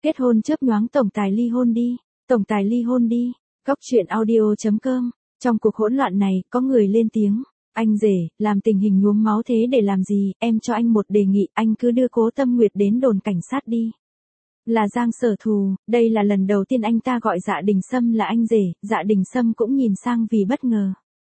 Kết hôn chớp nhoáng tổng tài ly hôn đi. Tổng tài ly hôn đi. Góc chuyện audio.com. Trong cuộc hỗn loạn này, có người lên tiếng. Anh rể, làm tình hình nhuốm máu thế để làm gì, em cho anh một đề nghị, anh cứ đưa Cố Tâm Nguyệt đến đồn cảnh sát đi. Là Giang Sở Thù, đây là lần đầu tiên anh ta gọi Dạ Đình Sâm là anh rể, Dạ Đình Sâm cũng nhìn sang vì bất ngờ.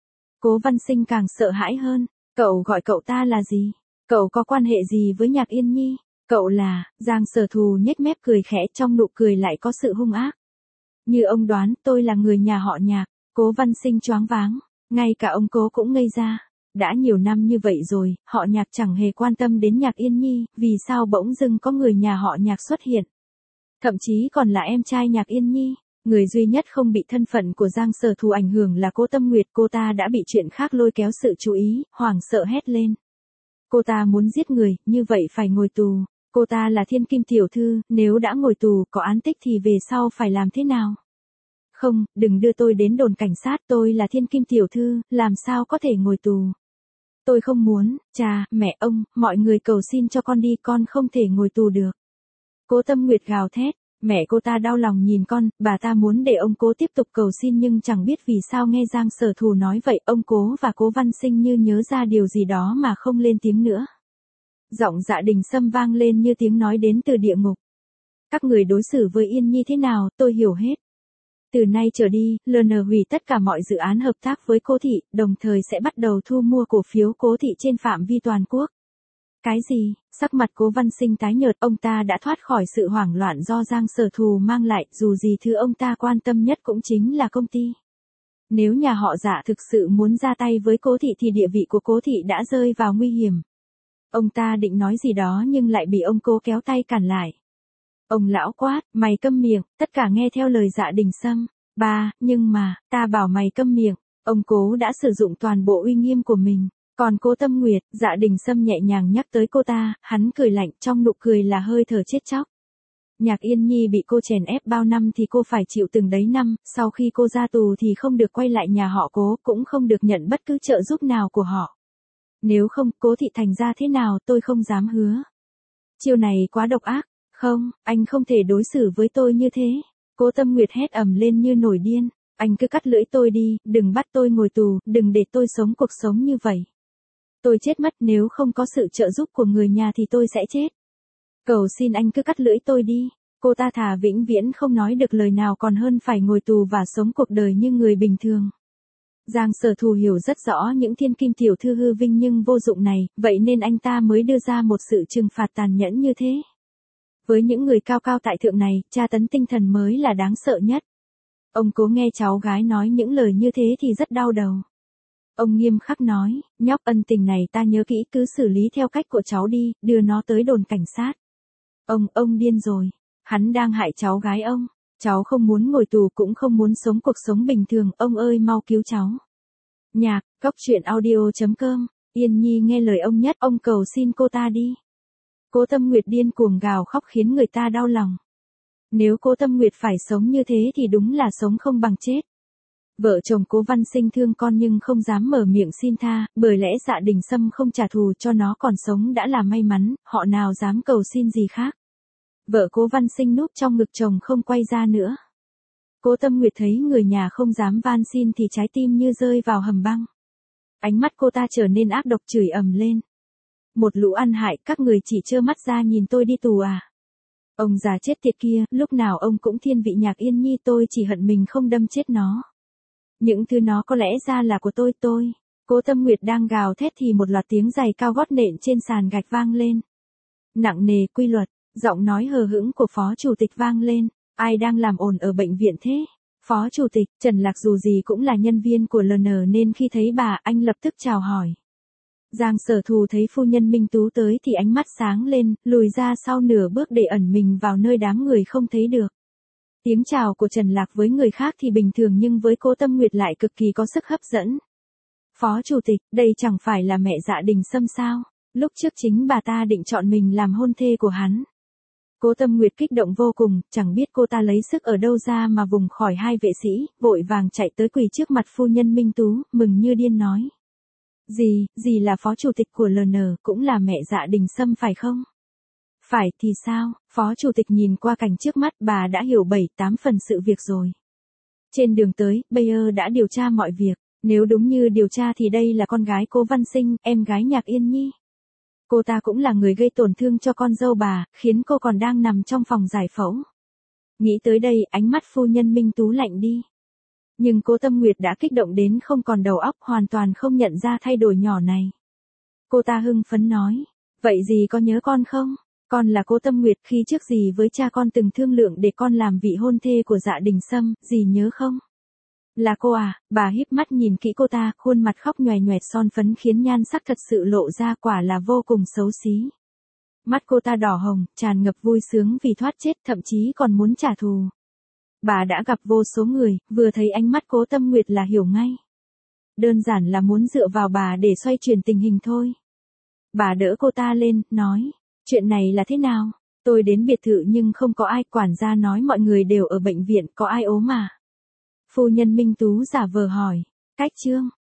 Cố Văn Sinh càng sợ hãi hơn, cậu gọi cậu ta là gì? Cậu có quan hệ gì với Nhạc Yên Nhi? Cậu là, Giang Sở Thù nhếch mép cười khẽ, trong nụ cười lại có sự hung ác. Như ông đoán, tôi là người nhà họ Nhạc. Cố Văn Sinh choáng váng, ngay cả ông Cố cũng ngây ra. Đã nhiều năm như vậy rồi, họ Nhạc chẳng hề quan tâm đến Nhạc Yên Nhi, vì sao bỗng dưng có người nhà họ Nhạc xuất hiện? Thậm chí còn là em trai Nhạc Yên Nhi. Người duy nhất không bị thân phận của Giang Sở Thù ảnh hưởng là Cố Tâm Nguyệt, cô ta đã bị chuyện khác lôi kéo sự chú ý, hoảng sợ hét lên. Cô ta muốn giết người, như vậy phải ngồi tù. Cô ta là thiên kim tiểu thư, nếu đã ngồi tù, có án tích thì về sau phải làm thế nào? Không, đừng đưa tôi đến đồn cảnh sát, tôi là thiên kim tiểu thư, làm sao có thể ngồi tù? Tôi không muốn, cha, mẹ ông, mọi người cầu xin cho con đi, con không thể ngồi tù được. Cố Tâm Nguyệt gào thét, mẹ cô ta đau lòng nhìn con, bà ta muốn để ông Cố tiếp tục cầu xin nhưng chẳng biết vì sao nghe Giang Sở Thù nói vậy, ông Cố và Cố Văn Sinh như nhớ ra điều gì đó mà không lên tiếng nữa. Giọng Dạ Đình Sâm vang lên như tiếng nói đến từ địa ngục. Các người đối xử với Yên Nhi thế nào, tôi hiểu hết. Từ nay trở đi, LN hủy tất cả mọi dự án hợp tác với Cố thị, đồng thời sẽ bắt đầu thu mua cổ phiếu Cố thị trên phạm vi toàn quốc. Cái gì? Sắc mặt Cố Văn Sinh tái nhợt, ông ta đã thoát khỏi sự hoảng loạn do Giang Sở Thù mang lại, dù gì thứ ông ta quan tâm nhất cũng chính là công ty. Nếu nhà họ Dạ thực sự muốn ra tay với Cố thị thì địa vị của Cố thị đã rơi vào nguy hiểm. Ông ta định nói gì đó nhưng lại bị ông Cố kéo tay cản lại. Ông lão quát, mày câm miệng, tất cả nghe theo lời Dạ Đình Sâm. Ba, nhưng mà, ta bảo mày câm miệng. Ông Cố đã sử dụng toàn bộ uy nghiêm của mình. Còn Cố Tâm Nguyệt, Dạ Đình Sâm nhẹ nhàng nhắc tới cô ta, hắn cười lạnh, trong nụ cười là hơi thở chết chóc. Nhạc Yên Nhi bị cô chèn ép bao năm thì cô phải chịu từng đấy năm, sau khi cô ra tù thì không được quay lại nhà họ Cố, cũng không được nhận bất cứ trợ giúp nào của họ. Nếu không, Cố thị thành ra thế nào tôi không dám hứa. Chiêu này quá độc ác. Không, anh không thể đối xử với tôi như thế. Cố Tâm Nguyệt hét ầm lên như nổi điên. Anh cứ cắt lưỡi tôi đi, đừng bắt tôi ngồi tù, đừng để tôi sống cuộc sống như vậy. Tôi chết mất, nếu không có sự trợ giúp của người nhà thì tôi sẽ chết. Cầu xin anh cứ cắt lưỡi tôi đi. Cô ta thà vĩnh viễn không nói được lời nào còn hơn phải ngồi tù và sống cuộc đời như người bình thường. Giang Sở Thù hiểu rất rõ những thiên kim tiểu thư hư vinh nhưng vô dụng này, vậy nên anh ta mới đưa ra một sự trừng phạt tàn nhẫn như thế. Với những người cao cao tại thượng này, tra tấn tinh thần mới là đáng sợ nhất. Ông Cố nghe cháu gái nói những lời như thế thì rất đau đầu. Ông nghiêm khắc nói, nhóc, ân tình này ta nhớ kỹ, cứ xử lý theo cách của cháu đi, đưa nó tới đồn cảnh sát. Ông điên rồi. Hắn đang hại cháu gái ông. Cháu không muốn ngồi tù cũng không muốn sống cuộc sống bình thường, ông ơi mau cứu cháu. Nhạc, góc chuyện audio.com. Yên Nhi nghe lời ông nhất, ông cầu xin cô ta đi. Cố Tâm Nguyệt điên cuồng gào khóc khiến người ta đau lòng. Nếu Cố Tâm Nguyệt phải sống như thế thì đúng là sống không bằng chết. Vợ chồng Cố Văn Sinh thương con nhưng không dám mở miệng xin tha, bởi lẽ Dạ Đình Sâm không trả thù cho nó còn sống đã là may mắn, họ nào dám cầu xin gì khác. Vợ Cố Văn Sinh núp trong ngực chồng không quay ra nữa. Cố Tâm Nguyệt thấy người nhà không dám van xin thì trái tim như rơi vào hầm băng. Ánh mắt cô ta trở nên ác độc, chửi ầm lên. Một lũ ăn hại, các người chỉ trơ mắt ra nhìn tôi đi tù à? Ông già chết tiệt kia, lúc nào ông cũng thiên vị Nhạc Yên Nhi, tôi chỉ hận mình không đâm chết nó. Những thứ nó có lẽ ra là của tôi. Cố Tâm Nguyệt đang gào thét thì một loạt tiếng giày cao gót nện trên sàn gạch vang lên. Nặng nề, quy luật, giọng nói hờ hững của phó chủ tịch vang lên. Ai đang làm ồn ở bệnh viện thế? Phó chủ tịch, Trần Lạc dù gì cũng là nhân viên của LN nên khi thấy bà, anh lập tức chào hỏi. Giang Sở Thù thấy phu nhân Minh Tú tới thì ánh mắt sáng lên, lùi ra sau nửa bước để ẩn mình vào nơi đám người không thấy được. Tiếng chào của Trần Lạc với người khác thì bình thường nhưng với Cố Tâm Nguyệt lại cực kỳ có sức hấp dẫn. Phó chủ tịch, đây chẳng phải là mẹ Dạ Đình Sâm sao? Lúc trước chính bà ta định chọn mình làm hôn thê của hắn. Cố Tâm Nguyệt kích động vô cùng, chẳng biết cô ta lấy sức ở đâu ra mà vùng khỏi hai vệ sĩ, vội vàng chạy tới quỳ trước mặt phu nhân Minh Tú, mừng như điên nói. Dì là phó chủ tịch của LN, cũng là mẹ Dạ Đình Sâm phải không? Phải thì sao? Phó chủ tịch nhìn qua cảnh trước mắt, bà đã hiểu 7-8 phần sự việc rồi. Trên đường tới, Bayer đã điều tra mọi việc. Nếu đúng như điều tra thì đây là con gái Cố Văn Sinh, em gái Nhạc Yên Nhi. Cô ta cũng là người gây tổn thương cho con dâu bà, khiến cô còn đang nằm trong phòng giải phẫu. Nghĩ tới đây, ánh mắt phu nhân Minh Tú lạnh đi. Nhưng Cố Tâm Nguyệt đã kích động đến không còn đầu óc, hoàn toàn không nhận ra thay đổi nhỏ này. Cô ta hưng phấn nói, vậy dì có nhớ con không? Con là Cố Tâm Nguyệt, khi trước dì với cha con từng thương lượng để con làm vị hôn thê của Dạ Đình Sâm, dì nhớ không? Là cô à? Bà híp mắt nhìn kỹ cô ta, khuôn mặt khóc nhoẻn nhoẻn son phấn khiến nhan sắc thật sự lộ ra, quả là vô cùng xấu xí. Mắt cô ta đỏ hồng, tràn ngập vui sướng vì thoát chết, thậm chí còn muốn trả thù. Bà đã gặp vô số người, vừa thấy ánh mắt Cố Tâm Nguyệt là hiểu ngay. Đơn giản là muốn dựa vào bà để xoay chuyển tình hình thôi. Bà đỡ cô ta lên, nói, chuyện này là thế nào? Tôi đến biệt thự nhưng không có ai, quản gia nói mọi người đều ở bệnh viện, có ai ốm mà? Phu nhân Minh Tú giả vờ hỏi, Cách Trương,